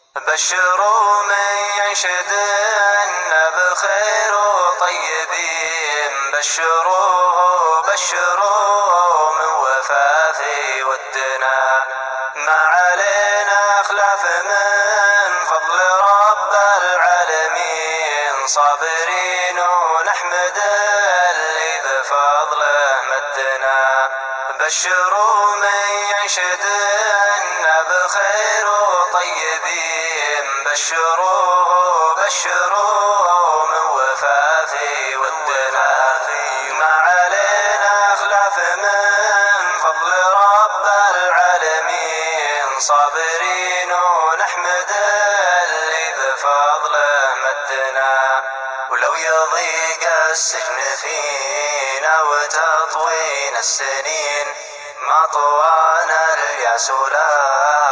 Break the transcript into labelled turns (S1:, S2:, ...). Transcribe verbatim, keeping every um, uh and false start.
S1: بشروا من ينشد أن بخير وطيبين، بشروه بشروه من وفاة ودنا، ما علينا خلاف من فضل رب العالمين، صابرين ونحمد اللي بفضله مدنا. بشروا من ينشد أن بخير وطيبين، بشروه بشروه من وفاة ودنا، ما علينا خلاف من فضل رب العالمين، صابرين ونحمد اللي بفضله مدنا. ولو يضيق السجن فينا وتطوينا السنين، ما طوانا الياس ولا